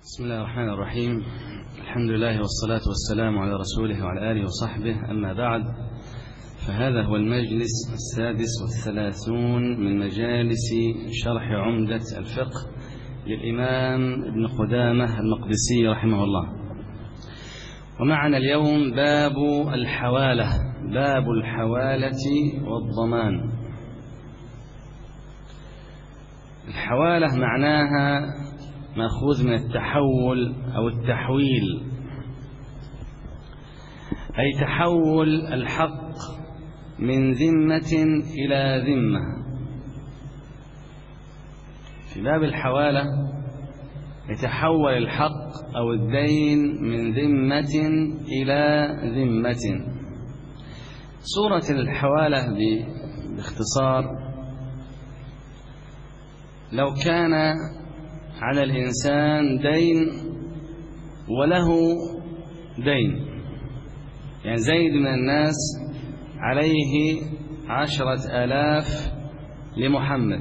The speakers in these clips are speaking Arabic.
بسم الله الرحمن الرحيم. الحمد لله والصلاة والسلام على رسوله وعلى آله وصحبه، أما بعد، فهذا هو المجلس 36 من مجالس شرح عمدة الفقه للإمام ابن قدامة المقدسي رحمه الله. ومعنا اليوم باب الحوالة، باب الحوالة والضمان. الحوالة معناها مأخوذ من التحول أو التحويل، أي تحول الحق من ذمة إلى ذمة. في باب الحوالة يتحول الحق أو الدين من ذمة إلى ذمة. صورة الحوالة باختصار: لو كان على الإنسان دين وله دين، يعني زيد من الناس عليه 10,000 لمحمد،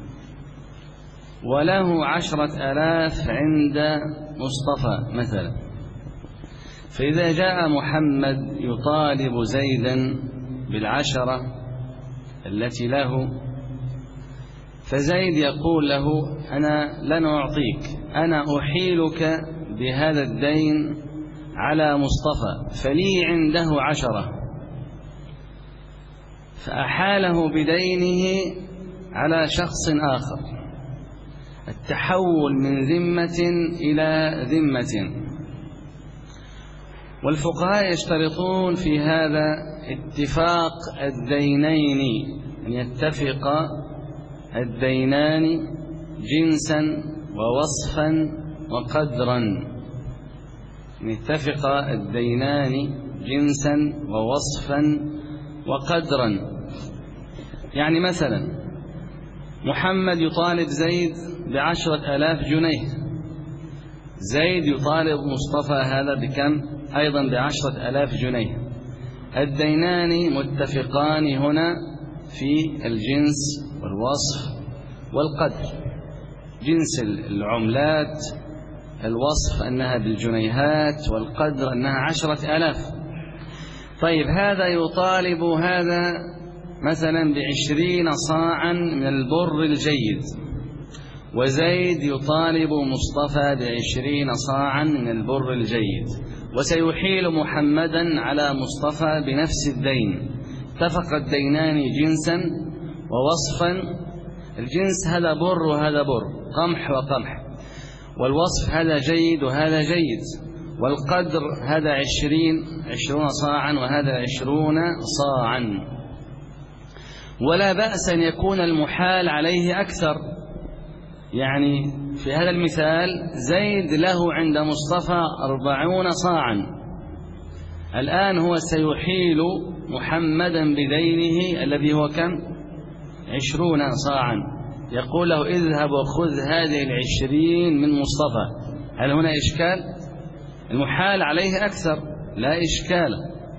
وله 10,000 عند مصطفى مثلا. فإذا جاء محمد يطالب زيدا بال10 التي له، فزيد يقول له: أنا لن أعطيك، أنا أحيلك بهذا الدين على مصطفى، فلي عنده 10، فأحاله بدينه على شخص آخر. التحول من ذمة إلى ذمة. والفقهاء يشترطون في هذا اتفاق الدينين، أن يتفق الدينان جنسا ووصفا وقدرا، أن يتفق الدينان جنسا ووصفا وقدرا. يعني مثلا محمد يطالب زيد ب10,000 جنيه، زيد يطالب مصطفى هذا بكم؟ أيضا ب10,000 جنيه. الدينان متفقان هنا في الجنس والوصف والقدر. جنس العملات، الوصف أنها بالجنيهات، والقدر أنها 10,000. طيب، هذا يطالب هذا مثلا ب20 صاعا من البر الجيد، وزيد يطالب مصطفى ب20 صاعا من البر الجيد، وسيحيل محمدا على مصطفى بنفس الدين. اتفق الدينان جنسا ووصفا. الجنس هذا بر وهذا بر، قمح وقمح، والوصف هذا جيد وهذا جيد، والقدر هذا 20 صاعا وهذا 20 صاعا. ولا بأس أن يكون المحال عليه أكثر. يعني في هذا المثال زيد له عند مصطفى 40 صاعا، الآن هو سيحيل محمدا بدينه الذي هو كم؟ 20 صاعا. يقول له: اذهب وخذ هذه 20 من مصطفى. هل هنا إشكال؟ المحال عليه أكثر، لا إشكال.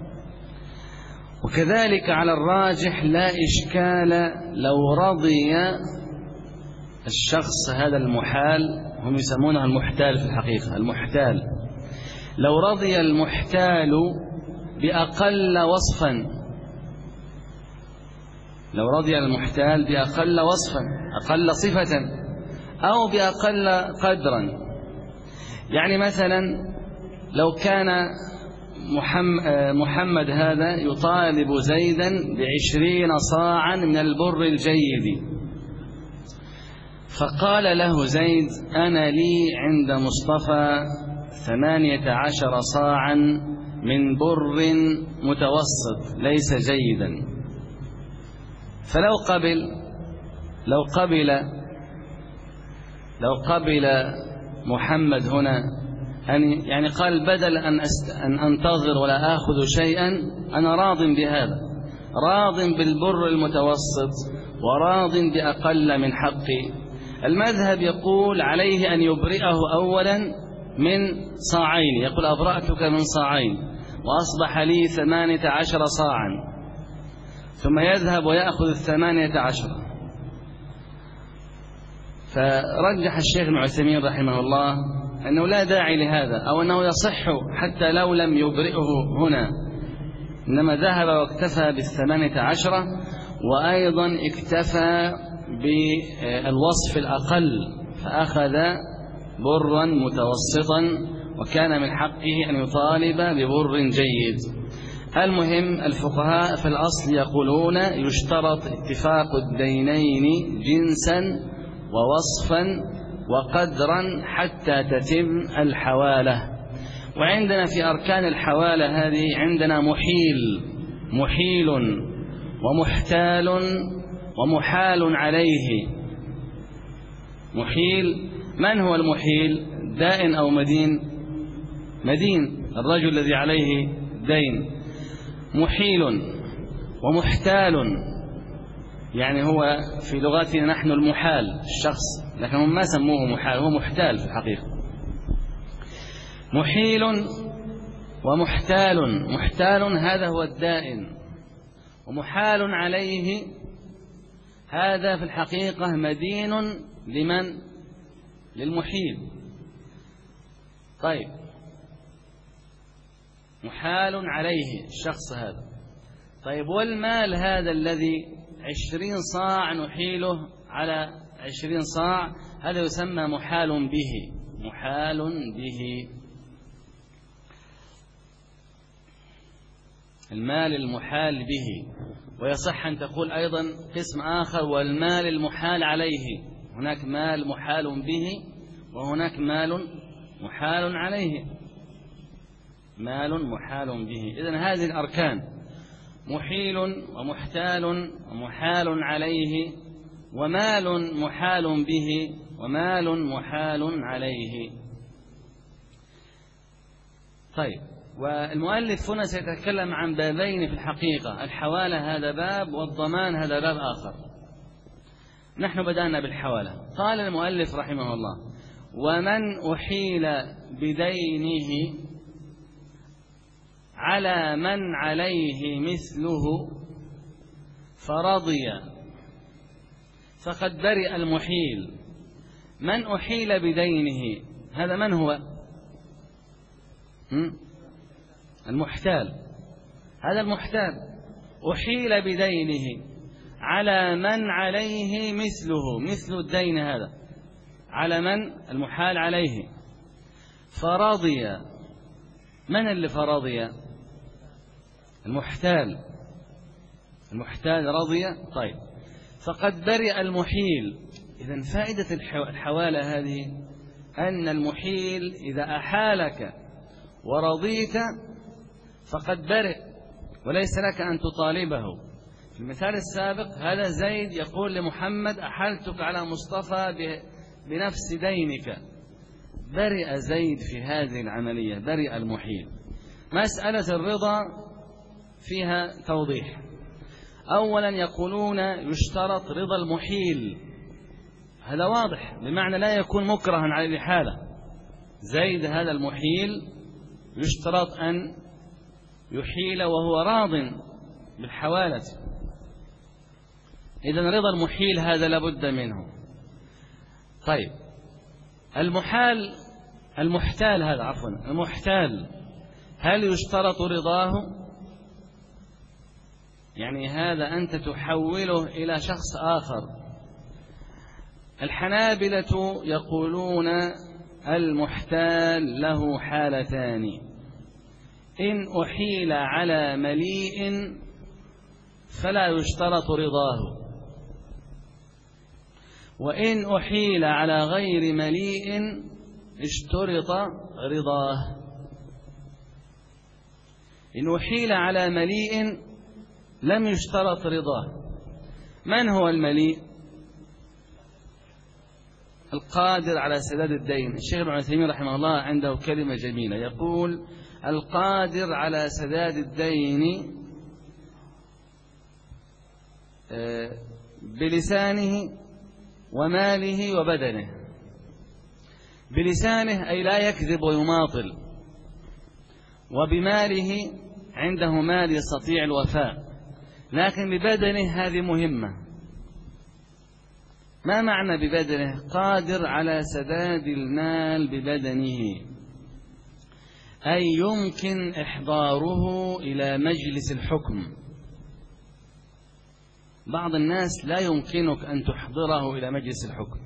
وكذلك على الراجح لا إشكال لو رضي الشخص هذا المحال، هم يسمونه المحتال في الحقيقة، المحتال. لو رضي المحتال بأقل وصفا، لو رضي المحتال بأقل وصفا، أقل صفة، أو بأقل قدرا. يعني مثلا لو كان محمد هذا يطالب زيدا ب20 صاعا من البر الجيد، فقال له زيد: أنا لي عند مصطفى 18 صاعا من بر متوسط ليس جيدا. فلو قبل محمد هنا يعني قال: بدل أن أنتظر ولا آخذ شيئا، أنا راض بهذا، راض بالبر المتوسط وراض بأقل من حقي. المذهب يقول عليه أن يبرئه أولا من صاعين، يقول: أبرأتك من صاعين وأصبح لي 18 صاعا، ثم يذهب ويأخذ 18. فرجح الشيخ ابن عثيمين رحمه الله أنه لا داعي لهذا، أو أنه يصح حتى لو لم يبرئه هنا، إنما ذهب واكتفى ب18، وأيضا اكتفى بالوصف الأقل فأخذ برا متوسطا، وكان من حقه أن يطالب ببر جيد. المهم الفقهاء في الأصل يقولون يشترط اتفاق الدينين جنسا ووصفا وقدرا حتى تتم الحوالة. وعندنا في أركان الحوالة هذه عندنا محيل ومحتال ومحال عليه. محيل، من هو المحيل؟ دائن أو مدين؟ مدين، الرجل الذي عليه دين. محيل ومحتال، يعني هو في لغتنا نحن المحال الشخص، لكن هم ما سموه محال، هو محتال في الحقيقة. محيل ومحتال، محتال هذا هو الدائن، ومحال عليه هذا في الحقيقة مدين لمن؟ للمحيل. طيب، محال عليه الشخص هذا. طيب، والمال هذا الذي 20 صاع نحيله على 20 صاع، هذا يسمى محال به. محال به، المال المحال به. ويصح أن تقول أيضا قسم آخر، والمال المحال عليه. هناك مال محال به، وهناك مال محال عليه. مال محال به. إذن هذه الأركان: محيل ومحتال ومحال عليه ومال محال به ومال محال عليه. طيب، والمؤلف هنا سيتكلم عن بابين في الحقيقة: الحوالة هذا باب، والضمان هذا باب آخر. نحن بدأنا بالحوالة. قال المؤلف رحمه الله: ومن أحيل بدينه على من عليه مثله فرضي فقد برئ المحيل. من أحيل بدينه هذا من هو؟ المحتال. هذا المحتال أحيل بدينه على من عليه مثله، مثل الدين هذا على من؟ المحال عليه. فرضي، من اللي فرضي؟ المحتال. المحتال رضي. طيب، فقد برئ المحيل. إذن فائدة الحوالة هذه أن المحيل إذا أحالك ورضيت فقد برئ، وليس لك أن تطالبه. في المثال السابق هذا زيد يقول لمحمد: أحلتك على مصطفى بنفس دينك. برئ زيد في هذه العملية، برئ المحيل. مسألة الرضا فيها توضيح. أولا يقولون يشترط رضا المحيل، هذا واضح، بمعنى لا يكون مكرها على الإحالة. زيد هذا المحيل يشترط أن يحيل وهو راض بالحوالة. إذن رضا المحيل هذا لابد منه. طيب، المحتال هذا، عفوا، المحتال هل يشترط رضاه؟ يعني هذا أنت تحوله إلى شخص آخر. الحنابلة يقولون المحتال له حالتان: إن أحيل على مليء فلا يشترط رضاه، وإن أحيل على غير مليء اشترط رضاه. إن أحيل على مليء لم يشترط رضاه. من هو المليء؟ القادر على سداد الدين. الشيخ ابن عثيمين رحمه الله عنده كلمة جميلة، يقول: القادر على سداد الدين بلسانه وماله وبدنه. بلسانه أي لا يكذب ويماطل، وبماله عنده مال يستطيع الوفاء، لكن ببدنه هذه مهمة. ما معنى ببدنه؟ قادر على سداد المال ببدنه، أي يمكن إحضاره إلى مجلس الحكم. بعض الناس لا يمكنك أن تحضره إلى مجلس الحكم،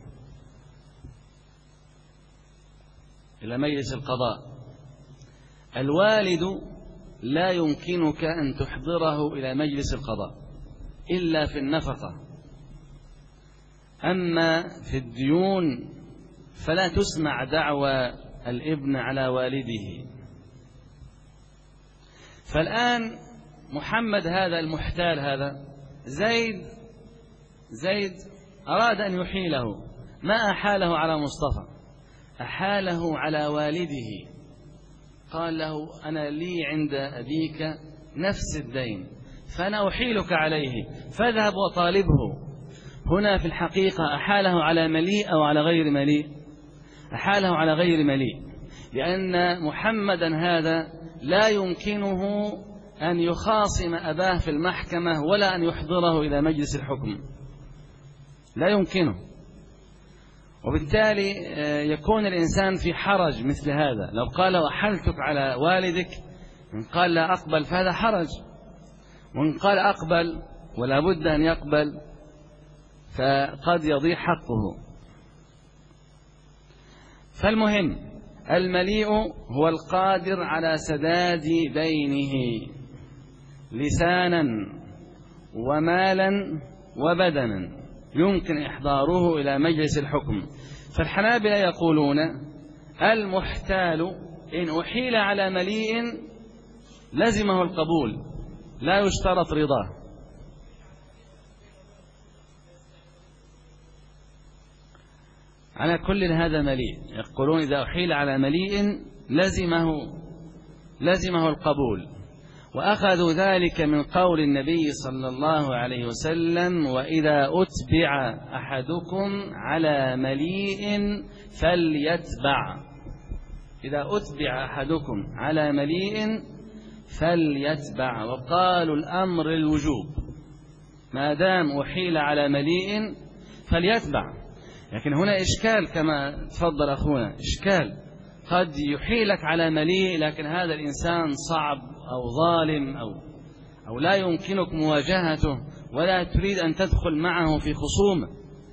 إلى مجلس القضاء. الوالد لا يمكنك أن تحضره إلى مجلس القضاء إلا في النفقة، أما في الديون فلا تسمع دعوى الابن على والده. فالآن محمد هذا المحتال، هذا زيد أراد أن يحيله، ما أحاله على مصطفى، أحاله على والده. قال له أنا لي عند أبيك نفس الدين فأنا أحيلك عليه فاذهب وطالبه. هنا في الحقيقة أحاله على مليء أو على غير مليء؟ أحاله على غير مليء، لأن محمدا هذا لا يمكنه أن يخاصم أباه في المحكمة ولا أن يحضره إلى مجلس الحكم، لا يمكنه. وبالتالي يكون الإنسان في حرج مثل هذا. لو قال أحلتك على والدك، إن قال لا أقبل فهذا حرج، وإن قال أقبل ولا بد أن يقبل فقد يضيع حقه. فالمهم المليء هو القادر على سداد دينه لسانا ومالا وبدنا، يمكن إحضاره إلى مجلس الحكم. فالحنابلة يقولون المحتال إن أحيل على مليء لزمه القبول، لا يشترط رضاه. على كل هذا مليء، يقولون إذا أحيل على مليء لزمه القبول، وأخذوا ذلك من قول النبي صلى الله عليه وسلم: وإذا أتبع أحدكم على مليء فليتبع. إذا أتبع أحدكم على مليء فليتبع، وقالوا الأمر الوجوب، ما دام أحيل على مليء فليتبع. لكن هنا إشكال كما تفضل أخونا، إشكال قد يحيلك على مليء لكن هذا الإنسان صعب أو ظالم أو لا يمكنك مواجهته ولا تريد أن تدخل معه في خصومة.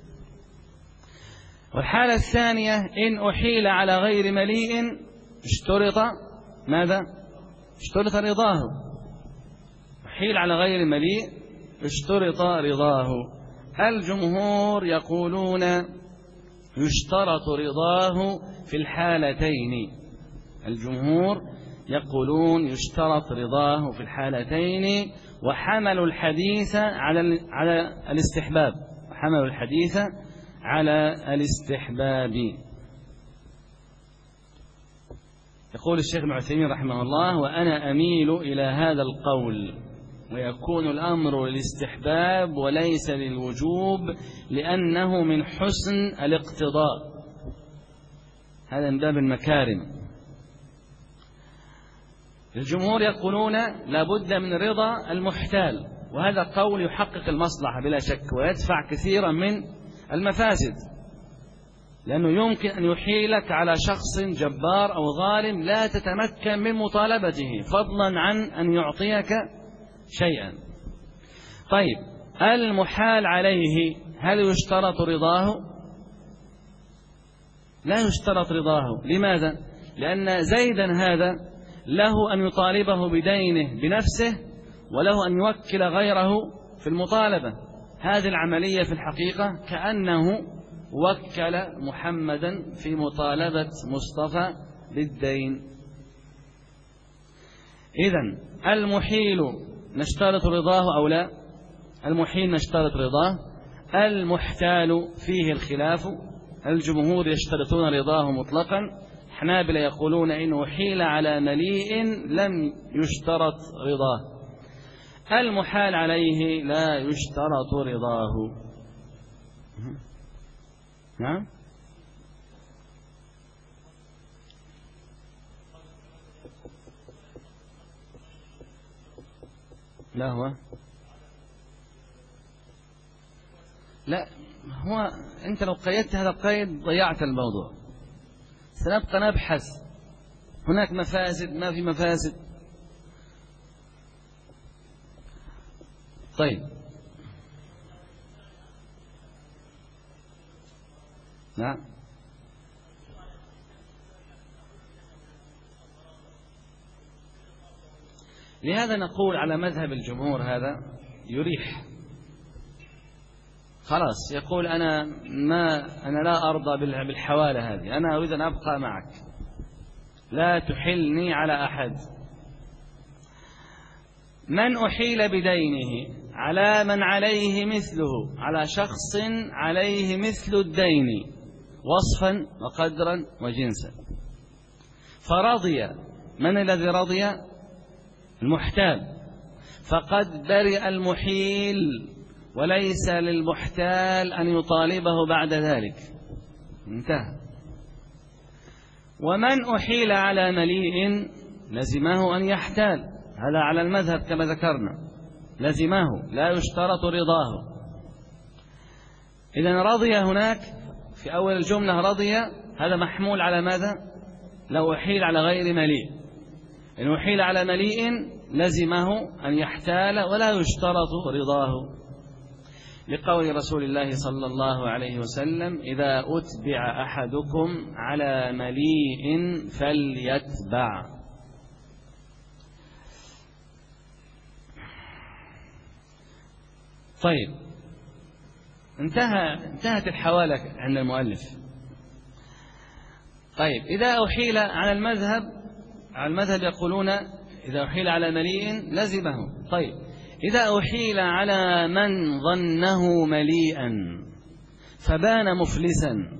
والحالة الثانية إن أحيل على غير مليء اشترط ماذا؟ اشترط رضاه. أحيل على غير مليء اشترط رضاه. الجمهور يقولون يشترط رضاه في الحالتين. الجمهور يقولون يشترط رضاه في الحالتين، وحملوا الحديث على الاستحباب، وحملوا الحديث على الاستحباب. يقول الشيخ ابن عثيمين رحمه الله: وأنا أميل إلى هذا القول، ويكون الأمر للاستحباب وليس للوجوب، لأنه من حسن الاقتضاء، هذا من باب المكارم. الجمهور يقولون لا بد من رضا المحتال، وهذا قول يحقق المصلحة بلا شك ويدفع كثيرا من المفاسد، لأنه يمكن أن يحيلك على شخص جبار أو ظالم لا تتمكن من مطالبته، فضلا عن أن يعطيك شيئا. طيب المحال عليه هل يشترط رضاه؟ لا يشترط رضاه. لماذا؟ لأن زيدا هذا له أن يطالبه بدينه بنفسه، وله أن يوكل غيره في المطالبة. هذه العملية في الحقيقة كأنه وكل محمدا في مطالبة مصطفى بالدين. إذن المحيل نشترط رضاه أو لا؟ المحيل نشترط رضاه. المحتال فيه الخلاف، الجمهور يشترطون رضاه مطلقا، حنابلة يقولون إن أحيل على مليء لم يشترط رضاه. المحال عليه لا يشترط رضاه. نعم. لا هو لا، هو أنت لو قيدت هذا القيد ضيعت الموضوع. سنبقى نبحث، هناك مفاسد ما في مفاسد. طيب، نعم. لهذا نقول على مذهب الجمهور هذا يريح. خلاص، يقول أنا لا أرضى بالحوالة هذه، أنا أريد أن أبقى معك، لا تحلني على أحد. من أحيل بدينه على من عليه مثله، على شخص عليه مثل الدين وصفا وقدرا وجنسا، فرضي، من الذي رضي؟ المحتال، فقد برئ المحيل، وليس للمحتال أن يطالبه بعد ذلك، انتهى. ومن أحيل على مليء لزمه أن يحتال، هذا على المذهب كما ذكرنا، لزمه، لا يشترط رضاه. إذن رضي هناك في أول الجملة، رضي هذا محمول على ماذا؟ لو أحيل على غير مليء. إن أحيل على مليء لزمه أن يحتال ولا يشترط رضاه، لقول رسول الله صلى الله عليه وسلم: إذا أتبع أحدكم على مليء فليتبع. طيب، انتهت الحوالة عند المؤلف. طيب، إذا أحيل على المذهب يقولون إذا أحيل على مليء لزمه. طيب، إذا أحيل على من ظنه مليئا فبان مفلسا،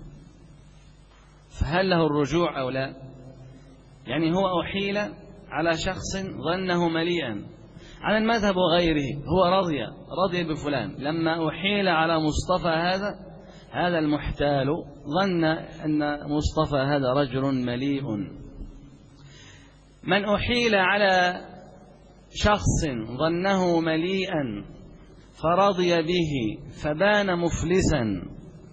فهل له الرجوع أو لا؟ يعني هو أحيل على شخص ظنه مليئا، على المذهب وغيره، هو رضي بفلان، لما أحيل على مصطفى هذا المحتال ظن أن مصطفى هذا رجل مليء. من أحيل على شخص ظنه مليئا فرضي به فبان مفلسا،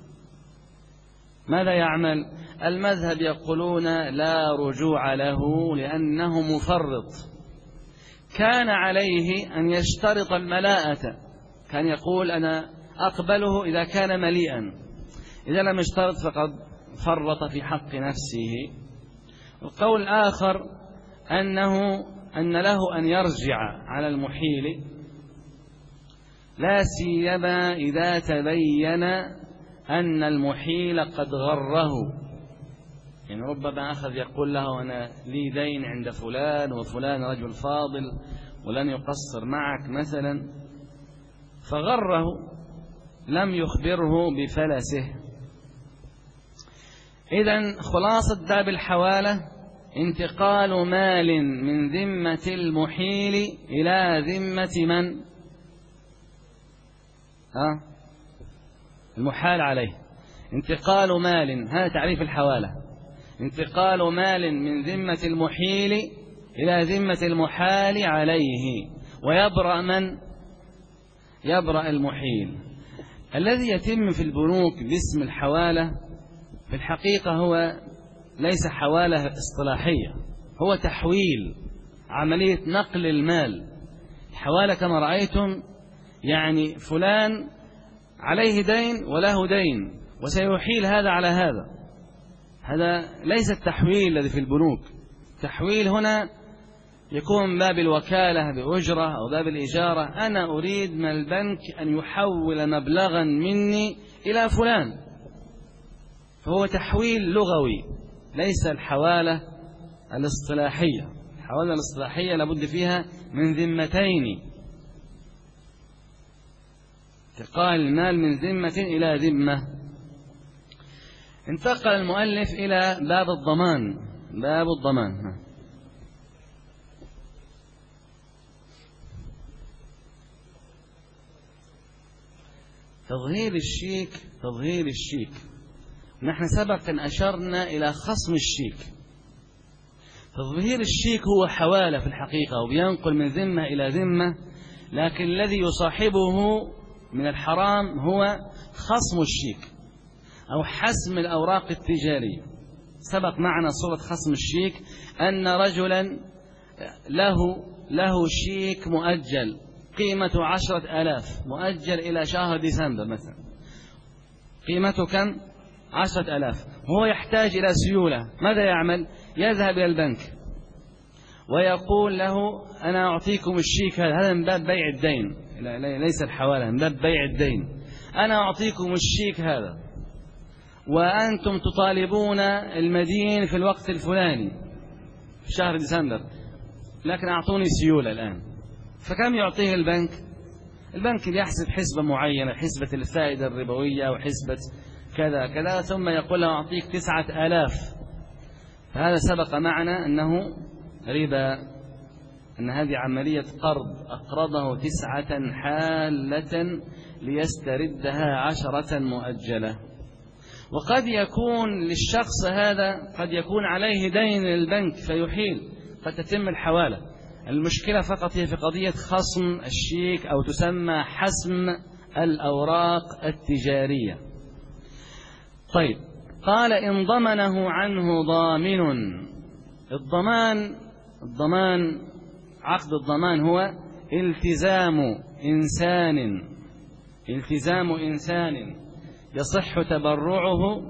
ماذا يعمل؟ المذهب يقولون لا رجوع له، لأنه مفرط. كان عليه أن يشترط الملاءة، كان يقول أنا أقبله إذا كان مليئا، إذا لم يشترط فقد فرط في حق نفسه. القول الآخر أن له أن يرجع على المحيل، لا سيما إذا تبين أن المحيل قد غره. يعني ربما أخذ يقول له أنا لي دين عند فلان، وفلان رجل فاضل ولن يقصر معك مثلا، فغره، لم يخبره بفلسه. إذن خلاصة باب الحوالة: انتقال مال من ذمة المحيل إلى ذمة من؟ المحال عليه. انتقال مال، هذا تعريف الحوالة: انتقال مال من ذمة المحيل إلى ذمة المحال عليه، ويبرأ من؟ يبرأ المحيل. الذي يتم في البنوك باسم الحوالة في الحقيقة هو ليس حوالة اصطلاحية، هو تحويل، عملية نقل المال. الحوالة كما رأيتم يعني فلان عليه دين وله دين وسيحيل هذا على هذا ليس التحويل الذي في البنوك. التحويل هنا يكون من باب الوكالة بأجرة أو باب الإجارة، أنا أريد من البنك أن يحول مبلغا مني إلى فلان، فهو تحويل لغوي، ليس الحوالة الاصطلاحية. الحوالة الاصطلاحية لابد فيها من ذمتين، انتقال المال من ذمة إلى ذمة. انتقل المؤلف إلى باب الضمان. تظهير الشيك. نحن سبقا أشرنا إلى خصم الشيك. تظهير الشيك هو حوالة في الحقيقة، وبينقل من ذمة إلى ذمة، لكن الذي يصاحبه من الحرام هو خصم الشيك أو حسم الأوراق التجارية. سبق معنا صورة خصم الشيك أن رجلا له شيك مؤجل قيمته 10,000 مؤجل إلى شهر ديسمبر مثلا، قيمته كم؟ 10,000، وهو يحتاج إلى سيولة. ماذا يعمل؟ يذهب إلى البنك ويقول له أنا أعطيكم الشيك هذا من باب بيع الدين، ليس الحوالة، من باب بيع الدين. أنا أعطيكم الشيك هذا وأنتم تطالبون المدين في الوقت الفلاني في شهر ديسمبر، لكن أعطوني سيولة الآن. فكم يعطيه البنك؟ البنك يحسب حسبة معينة، حسبة الفائدة الربوية وحسبة كذا كذا، ثم يقول له أعطيك 9,000. فهذا سبق معنا أنه ربا، أن هذه عملية قرض، أقرضه 9 حالة ليستردها 10 مؤجلة. وقد يكون للشخص هذا قد يكون عليه دين للبنك فيحيل، قد تتم الحوالة. المشكلة فقط هي في قضية خصم الشيك أو تسمى حسم الأوراق التجارية. طيب، قال إن ضمنه عنه ضامن. الضمان عقد الضمان هو التزام إنسان يصح تبرعه،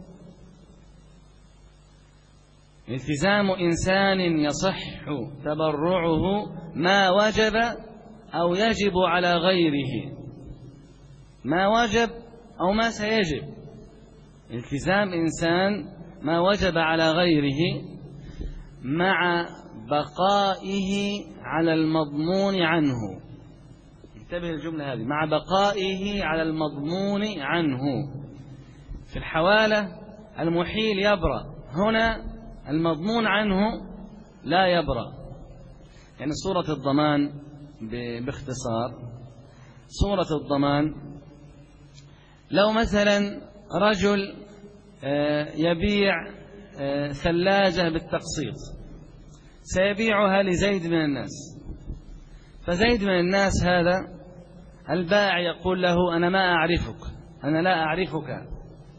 التزام إنسان يصح تبرعه ما وجب أو يجب على غيره، ما وجب أو ما سيجب. التزام إنسان ما وجب على غيره مع بقائه على المضمون عنه. انتبه الجملة هذه، مع بقائه على المضمون عنه. في الحوالة المحيل يبرأ، هنا المضمون عنه لا يبرأ. يعني صورة الضمان باختصار، صورة الضمان لو مثلا رجل يبيع ثلاجة بالتقسيط، سيبيعها لزيد من الناس، فزيد من الناس هذا البائع يقول له أنا ما أعرفك، أنا لا أعرفك،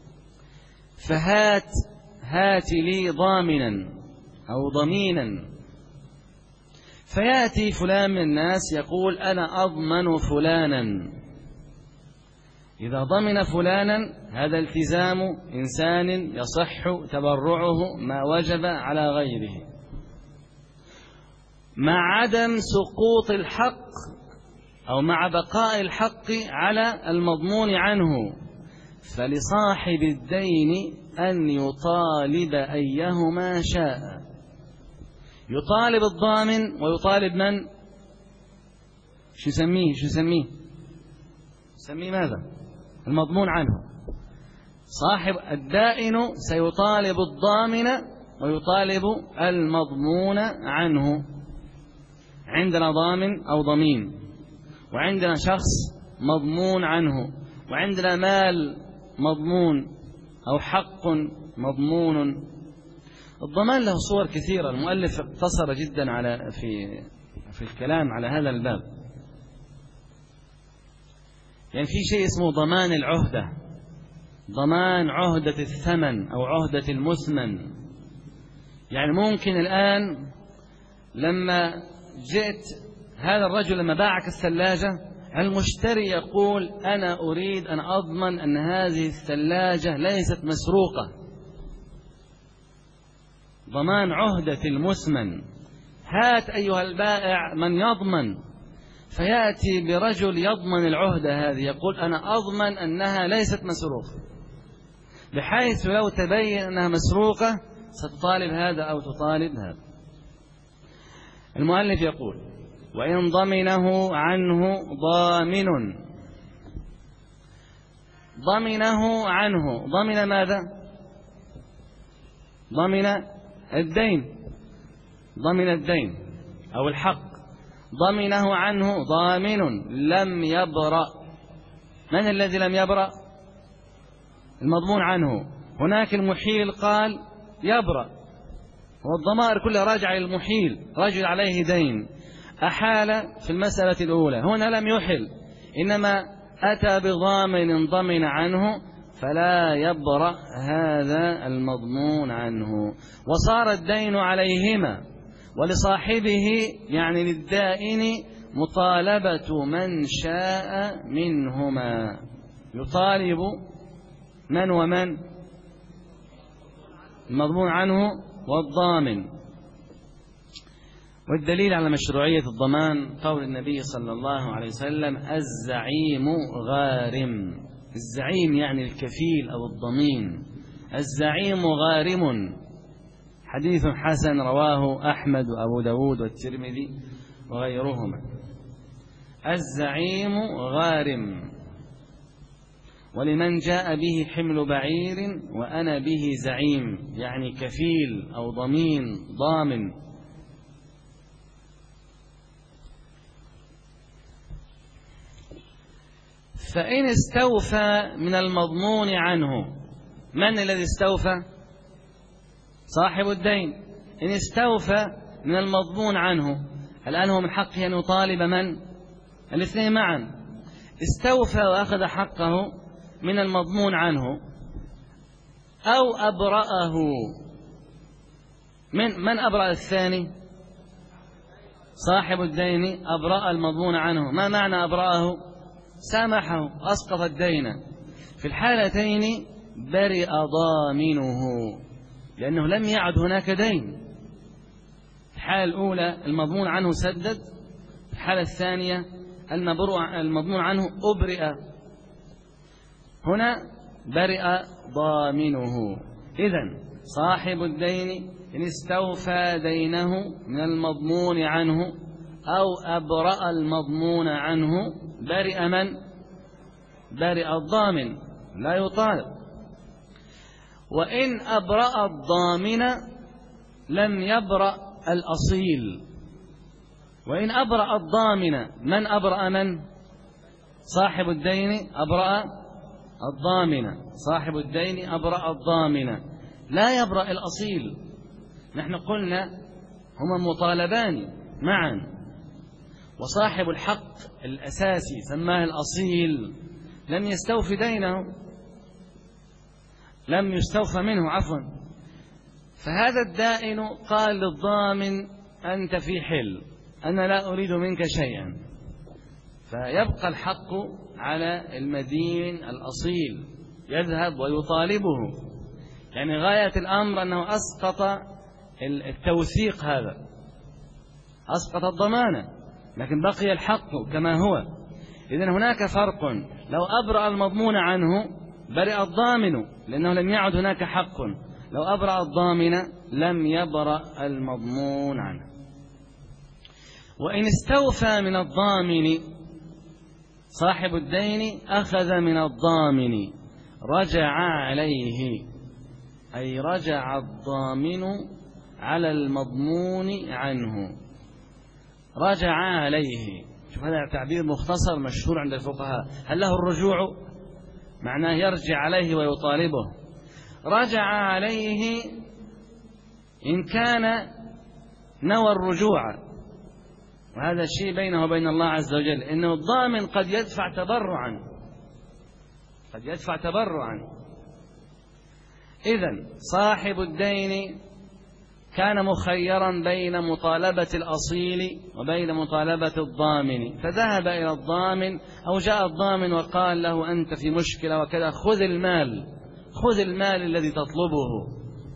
فهات لي ضامنا أو ضمينا. فيأتي فلان من الناس يقول أنا أضمن فلانا. إذا ضمن فلانا هذا التزام إنسان يصح تبرعه ما وجب على غيره، مع عدم سقوط الحق أو مع بقاء الحق على المضمون عنه. فلصاحب الدين أن يطالب أيهما شاء، يطالب الضامن ويطالب من؟ شو يسميه ماذا؟ المضمون عنه. صاحب الدائن سيطالب الضامن ويطالب المضمون عنه. عندنا ضامن أو ضمين، وعندنا شخص مضمون عنه، وعندنا مال مضمون أو حق مضمون. الضمان له صور كثيرة، المؤلف اقتصر جدا في الكلام على هذا الباب. يعني في شيء اسمه ضمان العهدة، ضمان عهدة الثمن أو عهدة المثمن. يعني ممكن الآن لما جئت هذا الرجل لما باعك الثلاجة، المشتري يقول أنا أريد أن أضمن أن هذه الثلاجة ليست مسروقة، ضمان عهدة المثمن. هات أيها البائع من يضمن، فيأتي برجل يضمن العهدة هذه، يقول أنا أضمن أنها ليست مسروقة، بحيث لو تبين أنها مسروقة ستطالب هذا أو تطالب هذا. المؤلف يقول وإن ضمنه عنه ضامن. ضمنه عنه، ضمن ماذا؟ ضمن الدين، ضمن الدين أو الحق. ضمنه عنه ضامن لم يبرأ. من الذي لم يبرأ؟ المضمون عنه. هناك المحيل قال يبرأ، والضمائر كلها راجعة للمحيل، رجل عليه دين أحال في المسألة الأولى، هنا لم يحل، إنما أتى بضامن ضمن عنه فلا يبرأ هذا المضمون عنه، وصار الدين عليهما ولصاحبه يعني للدائن مطالبة من شاء منهما. يطالب من ومن؟ المضمون عنه والضامن. والدليل على مشروعية الضمان قول النبي صلى الله عليه وسلم: الزعيم غارم. الزعيم يعني الكفيل أو الضمين. الزعيم غارم. حديث حسن رواه أحمد وأبو داود والترمذي وغيرهما. الزعيم غارم. ولمن جاء به حمل بعير وأنا به زعيم، يعني كفيل أو ضمين ضامن. فإن استوفى من المضمون عنه، من الذي استوفى؟ صاحب الدين. إن استوفى من المضمون عنه، الآن هو من حقه أن يطالب من؟ الاثنين معا. استوفى وأخذ حقه من المضمون عنه أو أبرأه. من أبرأ الثاني؟ صاحب الدين أبرأ المضمون عنه. ما معنى أبرأه؟ سامحه، أسقط الدين. في الحالتين برئ ضامنه، لأنه لم يعد هناك دين. في الحالة الأولى المضمون عنه سدد، في الحالة الثانية المضمون عنه أبرئ. هنا برئ ضامنه. إذن صاحب الدين إن استوفى دينه من المضمون عنه أو أبرأ المضمون عنه برئ من؟ برئ الضامن، لا يطالب. وإن أبرأ الضامن لم يبرأ الأصيل. وإن أبرأ الضامن، من أبرأ من؟ صاحب الدين أبرأ الضامن. صاحب الدين أبرأ الضامن، لا يبرأ الأصيل. نحن قلنا هما مطالبان معا، وصاحب الحق الأساسي سماه الأصيل لم يستوفي دينه، لم يستوفى منه عفوا. فهذا الدائن قال للضامن: أنت في حل، أنا لا أريد منك شيئا. فيبقى الحق على المدين الأصيل، يذهب ويطالبه. يعني غاية الأمر أنه أسقط التوثيق، هذا أسقط الضمانة، لكن بقي الحق كما هو. إذن هناك فرق. لو أبرأ المضمون عنه برئ الضامن، لأنه لم يعد هناك حق. لو أبرأ الضامن لم يبرأ المضمون عنه. وإن استوفى من الضامن، صاحب الدين أخذ من الضامن، رجع عليه، أي رجع الضامن على المضمون عنه. رجع عليه، شوف هذا تعبير مختصر مشهور عند الفقهاء. هل له الرجوع؟ معناه يرجع عليه ويطالبه. رجع عليه إن كان نوى الرجوع، وهذا الشيء بينه وبين الله عز وجل، إنه الضامن قد يدفع تبرعا، قد يدفع تبرعا. إذن صاحب الدين كان مخيرا بين مطالبة الأصيل وبين مطالبة الضامن، فذهب إلى الضامن، أو جاء الضامن وقال له: أنت في مشكلة وكذا، خذ المال، خذ المال الذي تطلبه.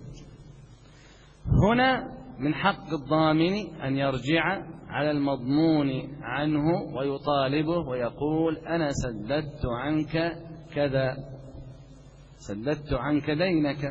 هنا من حق الضامن أن يرجع على المضمون عنه ويطالبه ويقول: أنا سددت عنك كذا، سددت عنك دينك.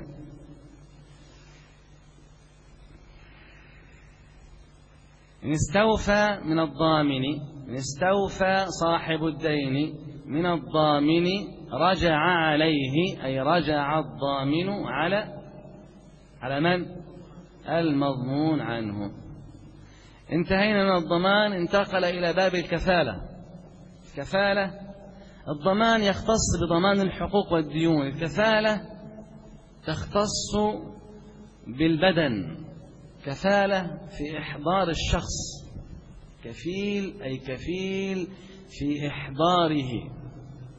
إن استوفى من الضامن، إن استوفى صاحب الدين من الضامن رجع عليه، أي رجع الضامن على من؟ المضمون عنه. انتهينا من الضمان، انتقل إلى باب الكفالة. الكفالة، الضمان يختص بضمان الحقوق والديون، الكفالة تختص بالبدن. كفالة في إحضار الشخص، كفيل أي كفيل في إحضاره.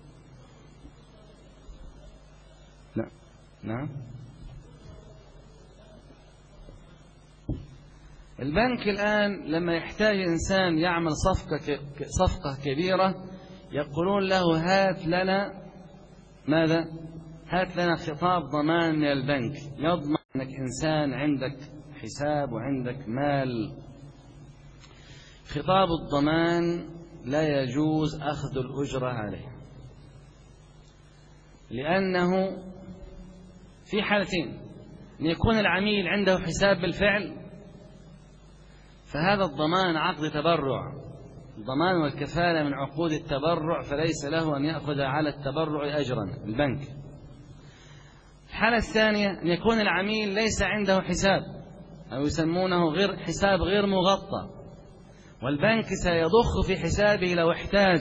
لا. نعم. البنك الآن لما يحتاج إنسان يعمل صفقة كبيرة يقولون له هات لنا ماذا؟ هات لنا خطاب ضمان من البنك يضمن أنك إنسان عندك حساب وعندك مال. خطاب الضمان لا يجوز أخذ الأجرة عليه، لأنه في حالتين: أن يكون العميل عنده حساب بالفعل، فهذا الضمان عقد تبرع، الضمان والكفالة من عقود التبرع، فليس له أن يأخذ على التبرع أجرا البنك. الحالة الثانية أن يكون العميل ليس عنده حساب، أو يسمونه حساب غير مغطى، والبنك سيضخ في حسابه لو احتاج،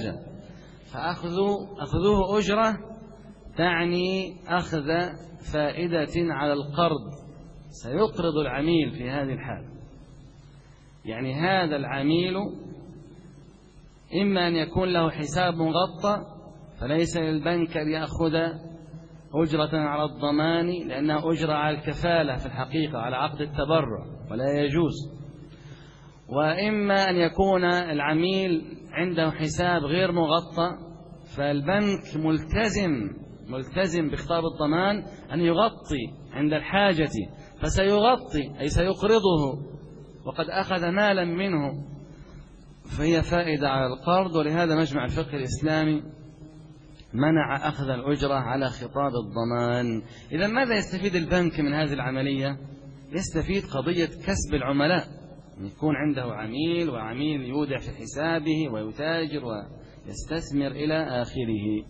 فأخذوه أجرة تعني أخذ فائدة على القرض، سيقرض العميل في هذه الحالة. يعني هذا العميل إما أن يكون له حساب مغطى فليس للبنك أن يأخذ أجرة على الضمان، لأنها أجرة على الكفالة في الحقيقة، على عقد التبرع، ولا يجوز. وإما أن يكون العميل عنده حساب غير مغطى، فالبنك ملتزم بخطاب الضمان أن يغطي عند الحاجة، فسيغطي أي سيقرضه وقد أخذ مالا منه، فهي فائدة على القرض. ولهذا مجمع الفقه الإسلامي منع أخذ الأجرة على خطاب الضمان. إذا ماذا يستفيد البنك من هذه العملية؟ يستفيد قضية كسب العملاء، يكون عنده عميل، وعميل يودع في حسابه ويتاجر ويستثمر إلى آخره.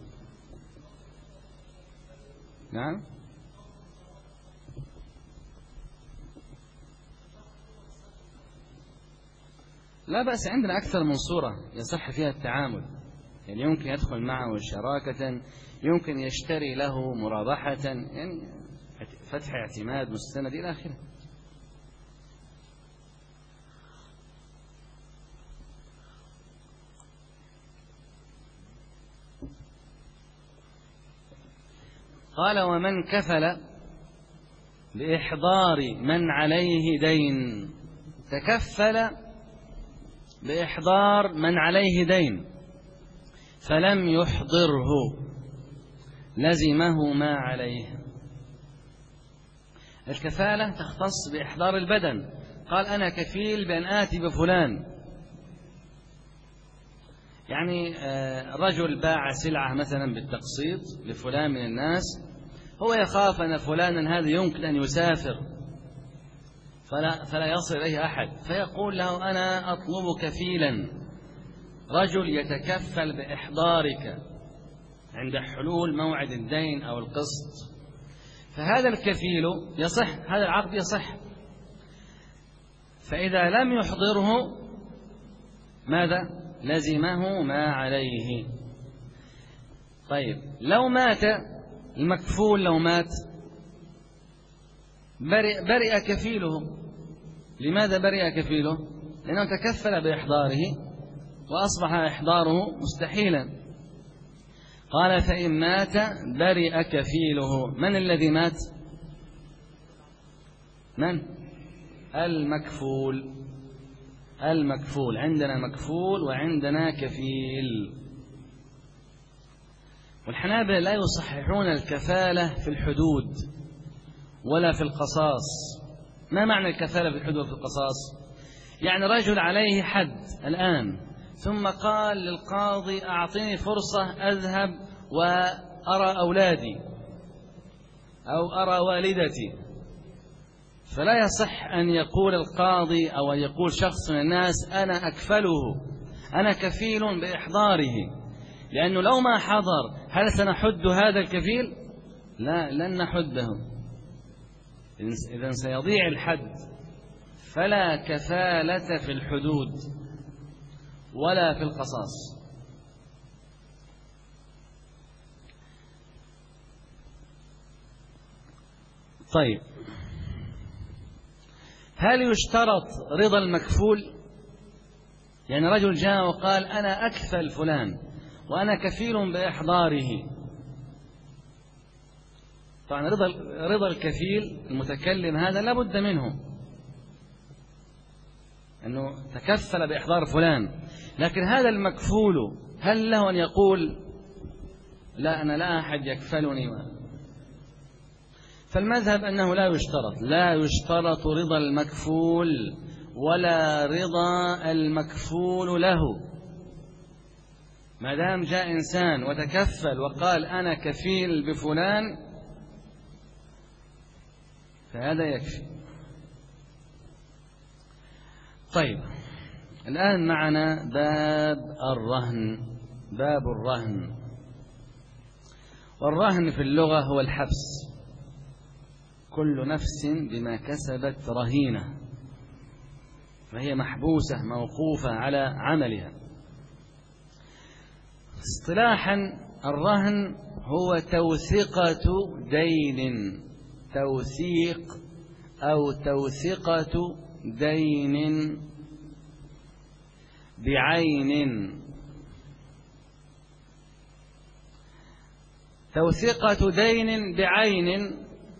نعم. لا بأس، عندنا أكثر من صورة يصح فيها التعامل، يعني يمكن يدخل معه شراكة، يمكن يشتري له مرابحة، يعني فتح اعتماد مستند إلى آخره. قال: ومن كفل بإحضار من عليه دين. تكفل بإحضار من عليه دين فلم يحضره لزمه ما عليه. الكفالة تختص بإحضار البدن. قال: أنا كفيل بأن آتي بفلان، يعني رجل باع سلعة مثلا بالتقسيط لفلان من الناس، هو يخاف أن فلانا هذا يمكن أن يسافر فلا يصل إليه أحد، فيقول له: أنا أطلب كفيلا، رجل يتكفل بإحضارك عند حلول موعد الدين أو القسط. فهذا الكفيل يصح، هذا العقد يصح. فإذا لم يحضره ماذا؟ لزمه ما عليه. طيب، لو مات المكفول، لو مات برئ كفيله. لماذا برئ كفيله؟ لأنه تكفل بإحضاره وأصبح إحضاره مستحيلا. قال: فإن مات برئ كفيله. من الذي مات؟ من؟ المكفول. عندنا مكفول وعندنا كفيل. والحنابلة لا يصححون الكفالة في الحدود ولا في القصاص. ما معنى الكفالة في الحدود وفي القصاص؟ يعني رجل عليه حد الآن، ثم قال للقاضي: أعطيني فرصة أذهب وأرى أولادي أو أرى والدتي. فلا يصح أن يقول القاضي أو أن يقول شخص من الناس: أنا أكفله، أنا كفيل بإحضاره، لأنه لو ما حضر هل سنحد هذا الكفيل؟ لا، لن نحده، إذن سيضيع الحد. فلا كفالة في الحدود ولا في القصاص. طيب، هل يشترط رضا المكفول؟ يعني رجل جاء وقال: أنا أكفل فلان وأنا كفيل بإحضاره، طبعا رضا الكفيل المتكلم هذا لا بد منه، أنه تكفل بإحضار فلان، لكن هذا المكفول هل له أن يقول لا أنا لا أحد يكفلني؟ فالمذهب أنه لا يشترط رضا المكفول ولا رضا المكفول له. ما دام جاء إنسان وتكفل وقال أنا كفيل بفلان فهذا يكفي. طيب، الآن معنا باب الرهن. والرهن في اللغة هو الحبس، كل نفس بما كسبت رهينة، فهي محبوسة موقوفة على عملها. اصطلاحا الرهن هو توثيقة دين، توثيقة دين بعين. توثيقة دين بعين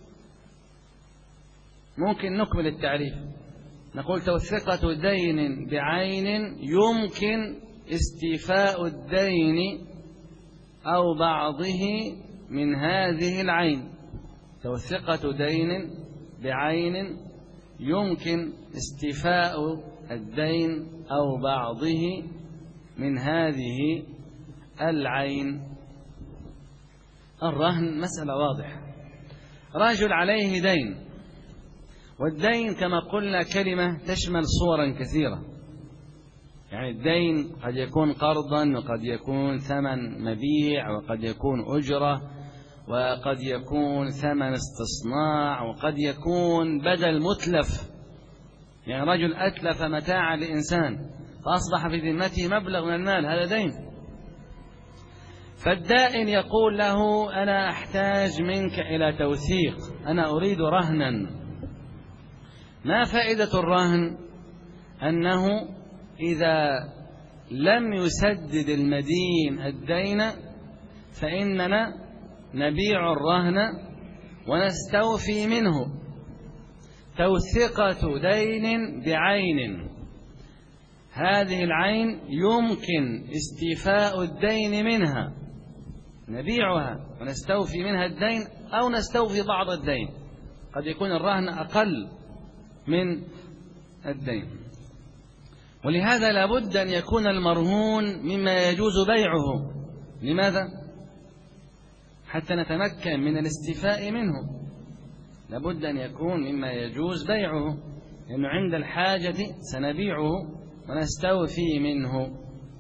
ممكن نكمل التعريف، نقول توثيقة دين بعين يمكن استيفاء الدين أو بعضه من هذه العين. توثيقة دين بعين يمكن استيفاء الدين أو بعضه من هذه العين. الرهن مسألة واضحة. رجل عليه دين، والدين كما قلنا كلمة تشمل صورا كثيرة، يعني الدين قد يكون قرضا، وقد يكون ثمن مبيع، وقد يكون أجرة، وقد يكون ثمن استصناع، وقد يكون بدل متلف، يعني رجل أتلف متاعا لإنسان فأصبح في ذمته مبلغ من المال، هذا دين. فالدائن يقول له أنا أحتاج منك إلى توثيق، أنا أريد رهنا. ما فائدة الرهن؟ أنه إذا لم يسدد المدين الدين فإننا نبيع الرهن ونستوفي منه. توثيقة دين بعين، هذه العين يمكن استيفاء الدين منها، نبيعها ونستوفي منها الدين أو نستوفي بعض الدين، قد يكون الرهن أقل من الدين. ولهذا لابد أن يكون المرهون مما يجوز بيعه. لماذا؟ حتى نتمكن من الاستيفاء منه، لابد أن يكون مما يجوز بيعه، لأنه عند الحاجة سنبيعه ونستوفي منه.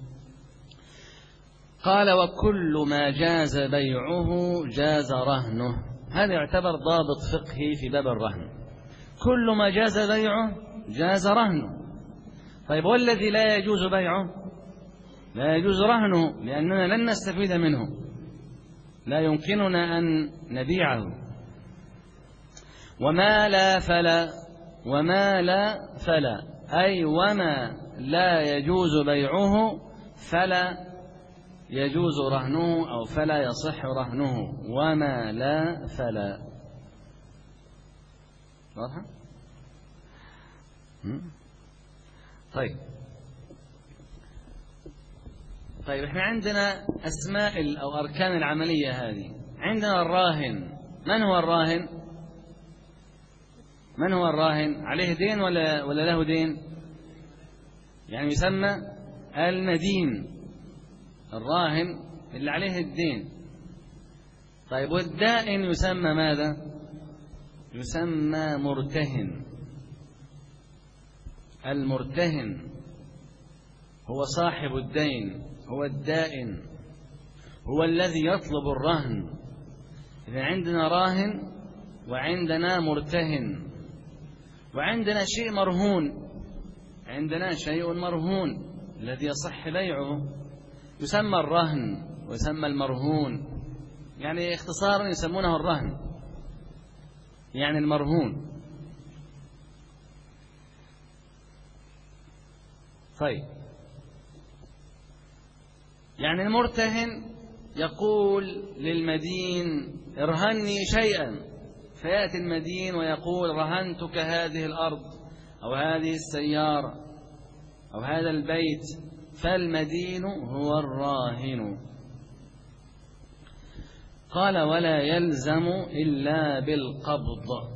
قال وكل ما جاز بيعه جاز رهنه. هذا يعتبر ضابط فقهي في باب الرهن، كل ما جاز بيعه جاز رهنه. طيب والذي لا يجوز بيعه لا يجوز رهنه، لأننا لن نستفيد منه، لا يمكننا أن نبيعه. وما لا فلا أي وما لا يجوز بيعه فلا يجوز رهنه أو فلا يصح رهنه. وما لا فلا. واضح؟ طيب احنا عندنا أسماء أو أركان العملية هذه. عندنا الراهن. من هو الراهن؟ من هو الراهن؟ عليه دين ولا له دين؟ يعني يسمى المدين، الراهن اللي عليه الدين. طيب والدائن يسمى ماذا؟ يسمى مرتهن. المرتهن هو صاحب الدين، هو الدائن، هو الذي يطلب الرهن. إذا عندنا راهن وعندنا مرتهن وعندنا شيء مرهون، عندنا شيء مرهون الذي يصح بيعه، يسمى الرهن ويسمى المرهون، يعني اختصارا يسمونه الرهن، يعني المرهون. طيب يعني المرتهن يقول للمدين ارهني شيئا، فيأتي المدين ويقول رهنتك هذه الأرض أو هذه السيارة أو هذا البيت، فالمدين هو الراهن. قال ولا يلزم إلا بالقبض.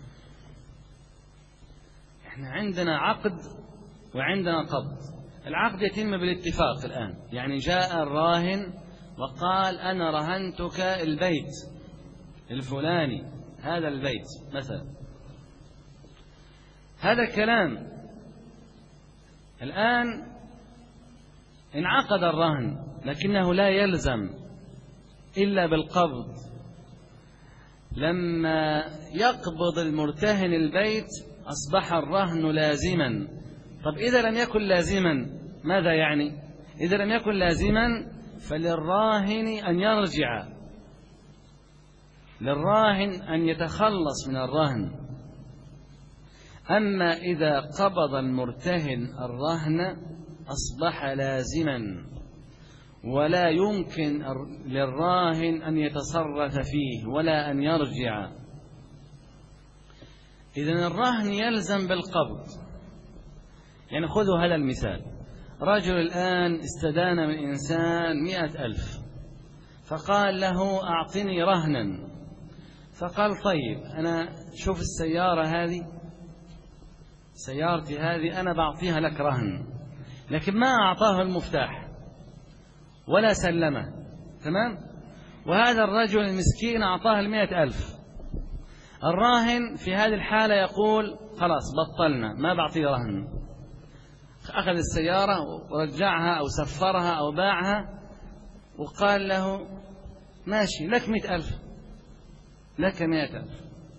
احنا عندنا عقد وعندنا قبض. العقد يتم بالاتفاق الآن، يعني جاء الراهن وقال أنا رهنتك البيت الفلاني، هذا البيت مثلا، هذا الكلام الآن انعقد الرهن، لكنه لا يلزم إلا بالقبض. لما يقبض المرتهن البيت أصبح الرهن لازما. طب إذا لم يكن لازما ماذا يعني؟ إذا لم يكن لازما فللراهن أن يرجع، للراهن أن يتخلص من الرهن. أما إذا قبض المرتهن الرهن أصبح لازما ولا يمكن للراهن أن يتصرف فيه ولا أن يرجع. إذن الرهن يلزم بالقبض. يعني خذوا هذا المثال، رجل الآن استدان من إنسان 100,000 فقال له أعطني رهنا، فقال طيب أنا شوف السيارة هذه، سيارتي هذه أنا بعطيها لك رهن، لكن ما أعطاه المفتاح ولا سلمه، تمام؟ وهذا الرجل المسكين أعطاه 100,000. الراهن في هذه الحالة يقول خلاص بطلنا، ما بعطيه رهن. أخذ السيارة ورجعها أو سفرها أو باعها وقال له ماشي لك 100,000، لك 100,000.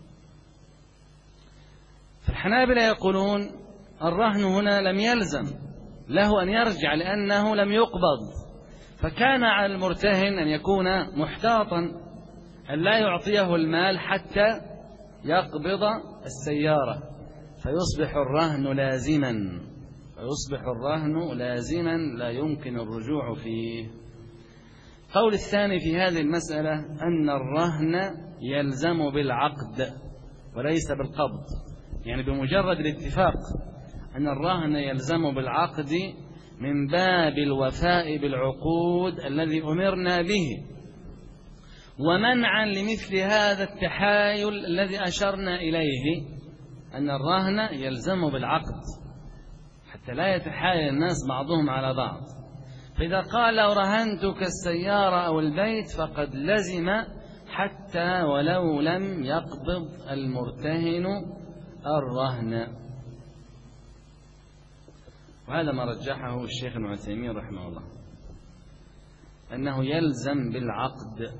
فالحنابلة يقولون الرهن هنا لم يلزم له أن يرجع لأنه لم يقبض، فكان على المرتهن أن يكون محتاطا أن لا يعطيه المال حتى يقبض السيارة، فيصبح الرهن لازما لا يمكن الرجوع فيه. القول الثاني في هذه المسألة أن الرهن يلزم بالعقد وليس بالقبض، يعني بمجرد الاتفاق أن الرهن يلزم بالعقد من باب الوفاء بالعقود الذي أمرنا به، ومنعا لمثل هذا التحايل الذي أشرنا إليه، أن الرهن يلزم بالعقد حتى لا يتحايل الناس بعضهم على بعض. فإذا قال لو رهنتك السيارة أو البيت فقد لزم حتى ولو لم يقبض المرتهن الرهن. وهذا ما رجحه الشيخ ابن عثيمين رحمه الله، أنه يلزم بالعقد.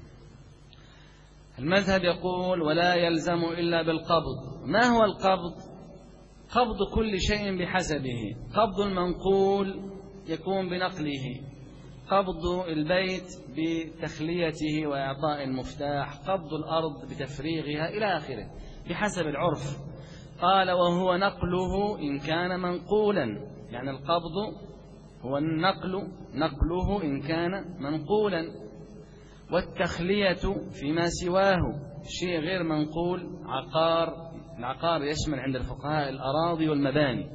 المذهب يقول ولا يلزم إلا بالقبض. ما هو القبض؟ قبض كل شيء بحسبه. قبض المنقول يكون بنقله، قبض البيت بتخليته وإعطاء المفتاح، قبض الأرض بتفريغها إلى آخره بحسب العرف. قال وهو نقله إن كان منقولا، يعني القبض هو نقله إن كان منقولا، والتخلية فيما سواه شيء غير منقول. العقار يشمل عند الفقهاء الأراضي والمباني.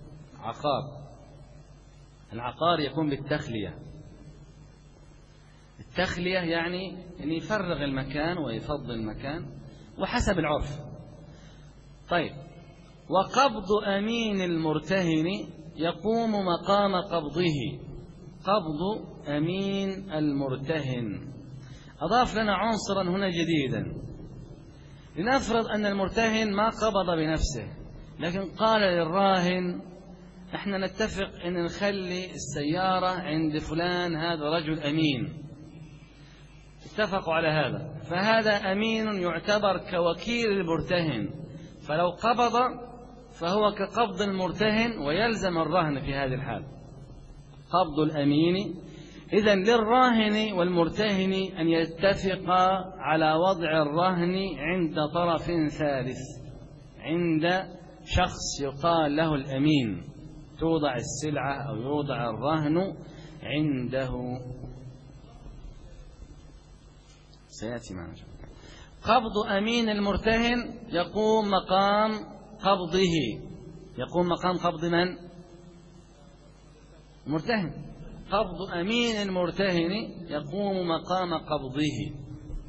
العقار يكون بالتخلية. التخلية يعني أن يفرغ المكان ويفضل المكان وحسب العرف. طيب، وقبض أمين المرتهن يقوم مقام قبضه. قبض أمين المرتهن أضاف لنا عنصرا هنا جديدا. لنفرض أن المرتهن ما قبض بنفسه، لكن قال للراهن احنا نتفق أن نخلي السيارة عند فلان، هذا رجل أمين، اتفقوا على هذا، فهذا أمين يعتبر كوكيل المرتهن، فلو قبض فهو كقبض المرتهن ويلزم الرهن في هذه الحال. قبض الأمين. إذن للراهن والمرتهن أن يتفقا على وضع الرهن عند طرف ثالث، عند شخص يقال له الأمين، توضع السلعة أو يوضع الرهن عنده. سيأتي معنا. قبض أمين المرتهن يقوم مقام قبضه. يقوم مقام قبض من؟ مرتهن. قبض أمين المرتهن يقوم مقام قبضه.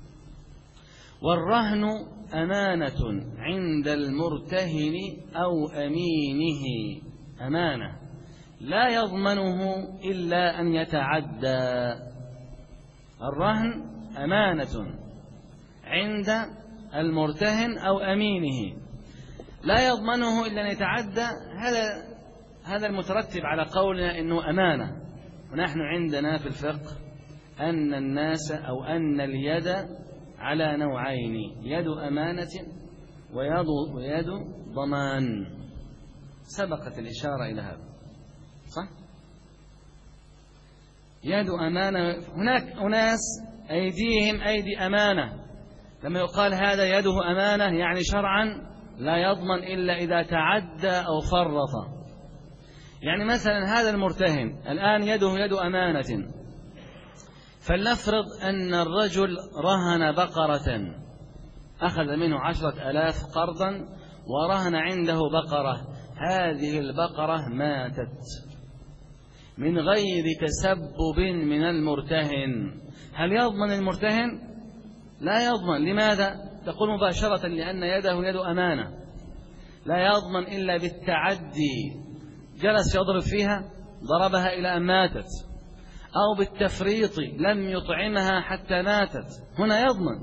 والرهن أمانة عند المرتهن أو أمينه، أمانة لا يضمنه إلا أن يتعدى. الرهن أمانة عند المرتهن أو أمينه لا يضمنه إلا أن يتعدى. هذا المترتب على قولنا إنه أمانة. ونحن عندنا في الفقه أن الناس أو أن اليد على نوعين: يد أمانة ويد ضمان. سبقت الإشارة إلى هذا، صح؟ يد أمانة. هناك أناس أيديهم أيدي أمانة. لما يقال هذا يده أمانة يعني شرعا لا يضمن إلا إذا تعدى أو فرط. يعني مثلا هذا المرتهن الآن يده يد أمانة، فلنفرض أن الرجل رهن بقرة، أخذ منه 10,000 قرضا ورهن عنده بقرة. هذه البقرة ماتت من غير تسبب من المرتهن. هل يضمن المرتهن؟ لا يضمن. لماذا؟ تقول مباشرة لأن يده يد أمانة. لا يضمن إلا بالتعدي. جلس يضرب فيها، ضربها إلى أن ماتت، أو بالتفريط لم يطعمها حتى ماتت، هنا يضمن.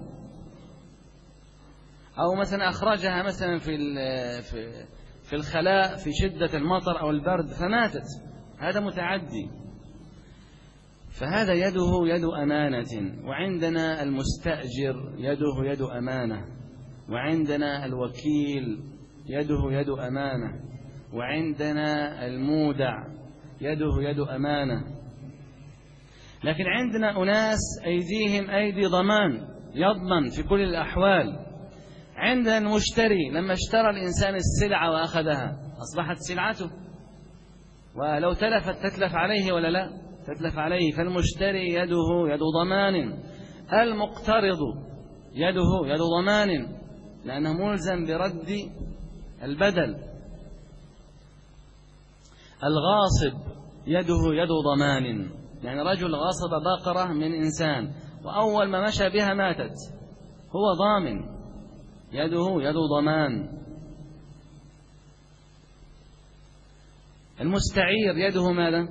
أو مثلا أخرجها مثلا في الخلاء في شدة المطر أو البرد فماتت، هذا متعدي. فهذا يده يد أمانة. وعندنا المستأجر يده يد أمانة، وعندنا الوكيل يده يد أمانة، وعندنا المودع يده يد أمانة. لكن عندنا أناس أيديهم أيدي ضمان، يضمن في كل الأحوال. عندنا المشتري لما اشترى الإنسان السلعة وأخذها أصبحت سلعته، ولو تلفت تتلف عليه ولا لا؟ تتلف عليه. فالمشتري يده يد ضمان، المقترض يده يد ضمان لأنه ملزم برد البدل. الغاصب يده يد ضمان، يعني رجل غصب بقرة من إنسان وأول ما مشى بها ماتت، هو ضامن، يده يد ضمان. المستعير يده ماذا؟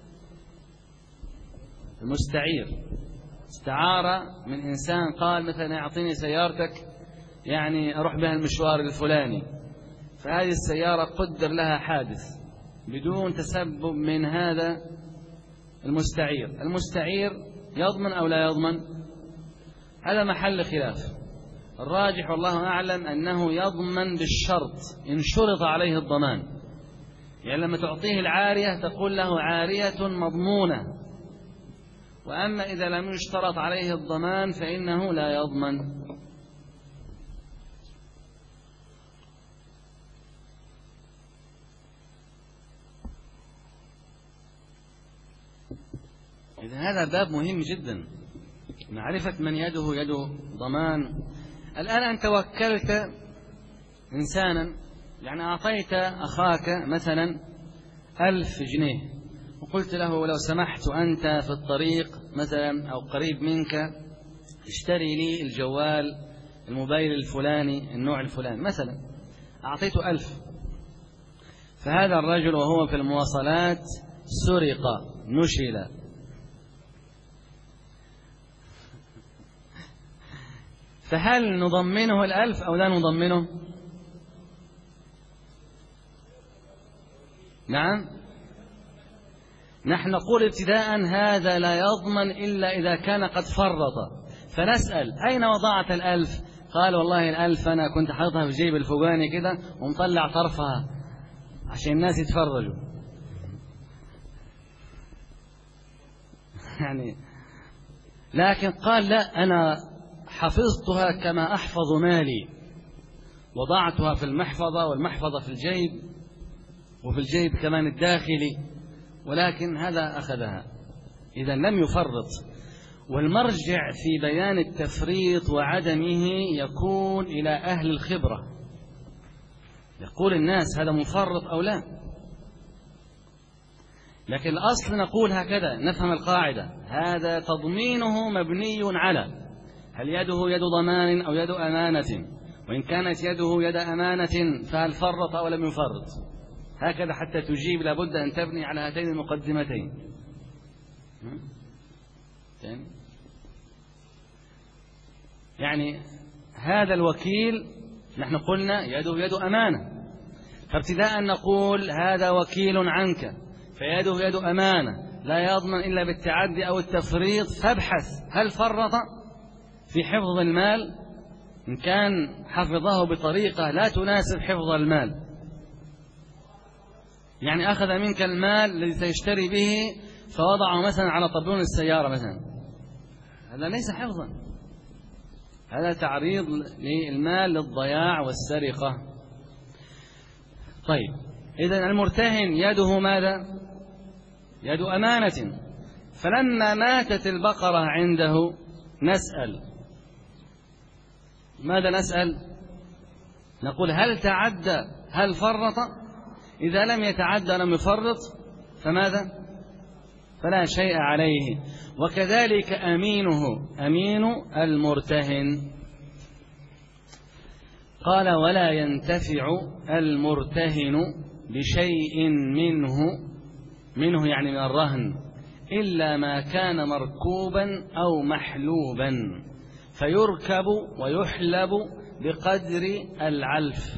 المستعير استعار من إنسان، قال مثلا أعطيني سيارتك يعني أروح بها المشوار الفلاني، فهذه السيارة قدر لها حادث بدون تسبب من هذا المستعير. المستعير يضمن أو لا يضمن؟ هذا محل خلاف. الراجح والله أعلم أنه يضمن بالشرط إن شرط عليه الضمان. يعني لما تعطيه العارية تقول له عارية مضمونة، وأما إذا لم يشترط عليه الضمان فإنه لا يضمن. إذن هذا باب مهم جدا، معرفة من يده يد ضمان. الآن أنت وكلت إنسانا، يعني أعطيت أخاك مثلا 1000 جنيه وقلت له لو سمحت أنت في الطريق مثلا أو قريب منك اشتري لي الجوال الموبايل الفلاني النوع الفلاني مثلا، أعطيته 1000. فهذا الرجل وهو في المواصلات سرق، نشل، فهل نضمنه 1000 أو لا نضمنه؟ نعم، نحن نقول ابتداء هذا لا يضمن إلا إذا كان قد فرط. فنسأل أين وضعت 1000؟ قال والله 1000 أنا كنت حاطها في جيب الفوقاني كده ومطلع طرفها عشان الناس يتفرجوا. يعني لكن قال لا، أنا حفظتها كما أحفظ مالي، وضعتها في المحفظة والمحفظة في الجيب وفي الجيب كمان الداخلي، ولكن هذا أخذها. إذا لم يفرط. والمرجع في بيان التفريط وعدمه يكون إلى أهل الخبرة، يقول الناس هذا مفرط أو لا. لكن الأصل نقول هكذا، نفهم القاعدة، هذا تضمينه مبني على هل يده يد ضمان أو يد أمانة، وإن كانت يده يد أمانة فهل فرط أو لم يفرط. هكذا حتى تجيب لابد أن تبني على هاتين المقدمتين. يعني هذا الوكيل نحن قلنا يده يد أمانة، فابتداء نقول هذا وكيل عنك فيده يد أمانة لا يضمن إلا بالتعدي أو التفريط، فابحث هل فرط في حفظ المال، إن كان حفظه بطريقة لا تناسب حفظ المال، يعني أخذ منك المال الذي سيشتري به فوضعه مثلا على طبلون السيارة مثلا، هذا ليس حفظا، هذا تعريض للمال للضياع والسرقة. طيب، إذن المرتهن يده ماذا؟ يد أمانة. فلما ماتت البقرة عنده نسأل، ماذا نسأل؟ نقول هل تعدى هل فرط؟ إذا لم يتعدى لم يفرط فماذا؟ فلا شيء عليه. وكذلك أمينه، أمين المرتهن. قال ولا ينتفع المرتهن بشيء منه يعني من الرهن إلا ما كان مركوبا أو محلوبا فيركب ويحلب بقدر العلف.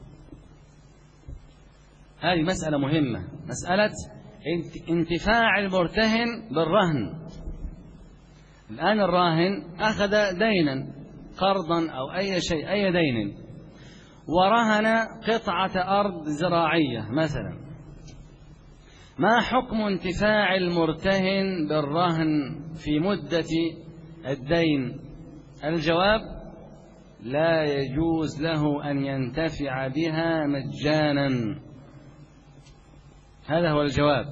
هذه مسألة مهمة، مسألة انتفاع المرتهن بالرهن. الآن الراهن أخذ دينا قرضا أو أي شيء، أي دين، ورهن قطعة أرض زراعية مثلا، ما حكم انتفاع المرتهن بالرهن في مدة الدين؟ الجواب لا يجوز له أن ينتفع بها مجانا، هذا هو الجواب.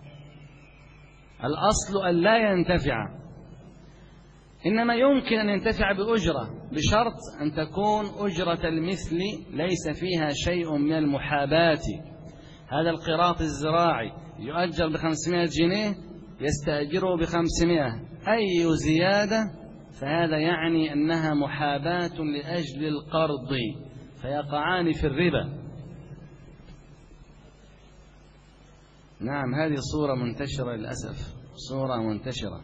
الأصل أن لا ينتفع، إنما يمكن أن ينتفع بأجرة بشرط أن تكون أجرة المثل ليس فيها شيء من المحاباة. هذا القراط الزراعي يؤجر ب500 جنيه يستأجره ب500، أي زيادة فهذا يعني أنها محاباة لأجل القرض فيقعان في الربا. نعم، هذه صورة منتشرة للأسف، صورة منتشرة.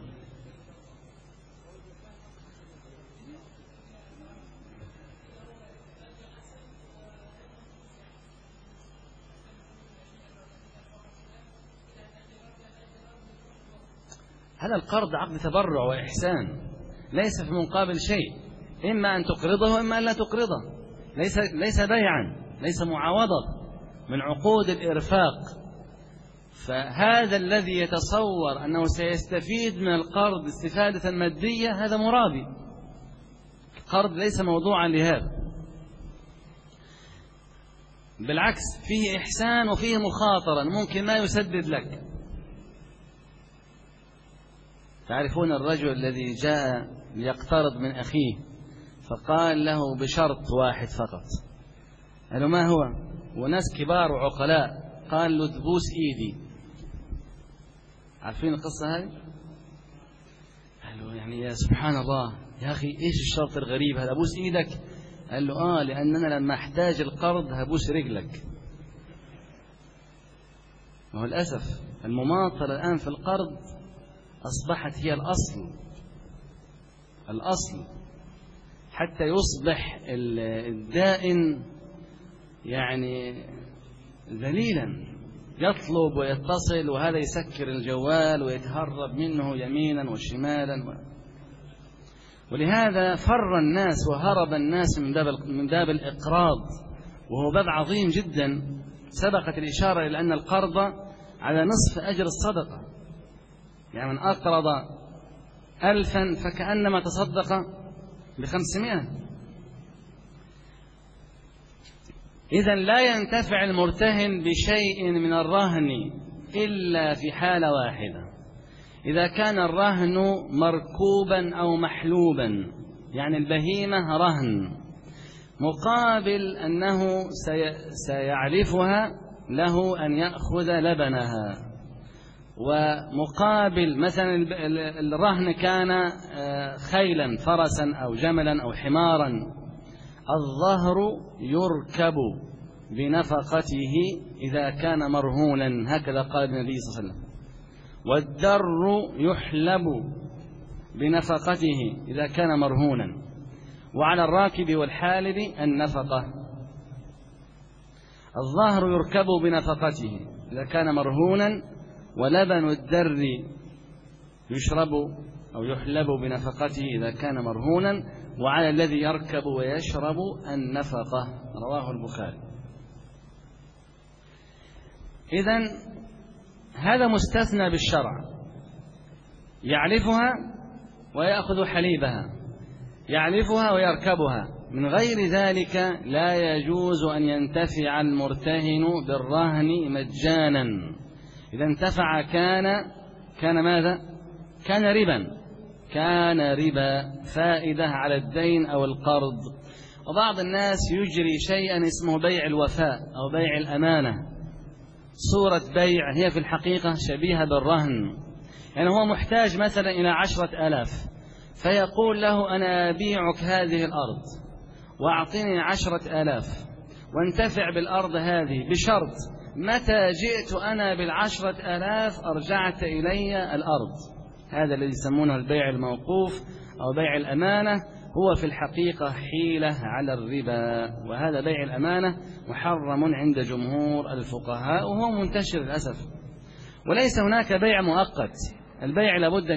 هذا القرض عقد تبرع وإحسان، ليس في مقابل شيء، إما أن تقرضه إما أن لا تقرضه، ليس بيعا، ليس معاوضة من عقود الإرفاق. فهذا الذي يتصور أنه سيستفيد من القرض استفادة مادية هذا مرابي. القرض ليس موضوعا لهذا، بالعكس فيه إحسان وفيه مخاطرة، ممكن ما يسدد لك. تعرفون الرجل الذي جاء ليقترض من أخيه فقال له بشرط واحد فقط، قال له ما هو؟ وناس كبار وعقلاء، قال له تبوس إيدي. عارفين القصة هذه؟ قال له يعني يا سبحان الله يا أخي إيش الشرط الغريب هذا، أبوس إيدك؟ قال له لأننا لما أحتاج القرض هبوس رجلك. وهو للأسف المماطلة الآن في القرض أصبحت هي الأصل حتى يصبح الدائن يعني ذليلا، يطلب ويتصل وهذا يسكر الجوال ويتهرب منه يمينا وشمالا. ولهذا فر الناس وهرب الناس من باب الإقراض، وهو باب عظيم جدا. سبقت الإشارة إلى أن القرض على نصف أجر الصدقة، يعني من أقرض 1000 فكأنما تصدق ب500. إذن لا ينتفع المرتهن بشيء من الرهن إلا في حالة واحدة، إذا كان الرهن مركوبا أو محلوبا، يعني البهيمة رهن مقابل أنه سيعلفها له أن يأخذ لبنها، ومقابل مثلا الرهن كان خيلا فرسا أو جملا أو حمارا، الظهر يركب بنفقته إذا كان مرهونا، هكذا قال النبي صلى الله عليه وسلم. والدر يحلب بنفقته إذا كان مرهونا، وعلى الراكب والحالب النفقة. الظهر يركب بنفقته إذا كان مرهونا، ولبن الدر يشرب أو يحلب بنفقته إذا كان مرهونا، وعلى الذي يركب ويشرب النفقة. رواه البخاري. إذن هذا مستثنى بالشرع، يعلفها ويأخذ حليبها، يعلفها ويركبها، من غير ذلك لا يجوز أن ينتفع المرتهن بالرهن مجانا. إذا انتفع كان ماذا؟ كان ربا، كان ربا، فائدة على الدين أو القرض. وبعض الناس يجري شيئا اسمه بيع الوفاء أو بيع الأمانة، صورة بيع هي في الحقيقة شبيهة بالرهن. يعني هو محتاج مثلا إلى 10,000، فيقول له أنا أبيعك هذه الأرض وأعطني 10,000 وانتفع بالأرض هذه، بشرط متى جئت أنا 10,000 أرجعت إلي الأرض. هذا الذي يسمونه البيع الموقوف أو بيع الأمانة، هو في الحقيقة حيلة على الربا. وهذا بيع الأمانة محرم عند جمهور الفقهاء، وهو منتشر للأسف. وليس هناك بيع مؤقت، البيع لابد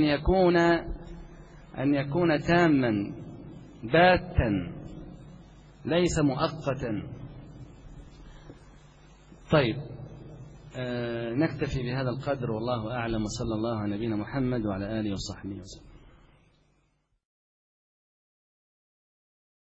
أن يكون تاما باتا، ليس مؤقتا. طيب، نكتفي بهذا القدر، والله أعلم، وصلى الله على نبينا محمد وعلى آله وصحبه وسلم.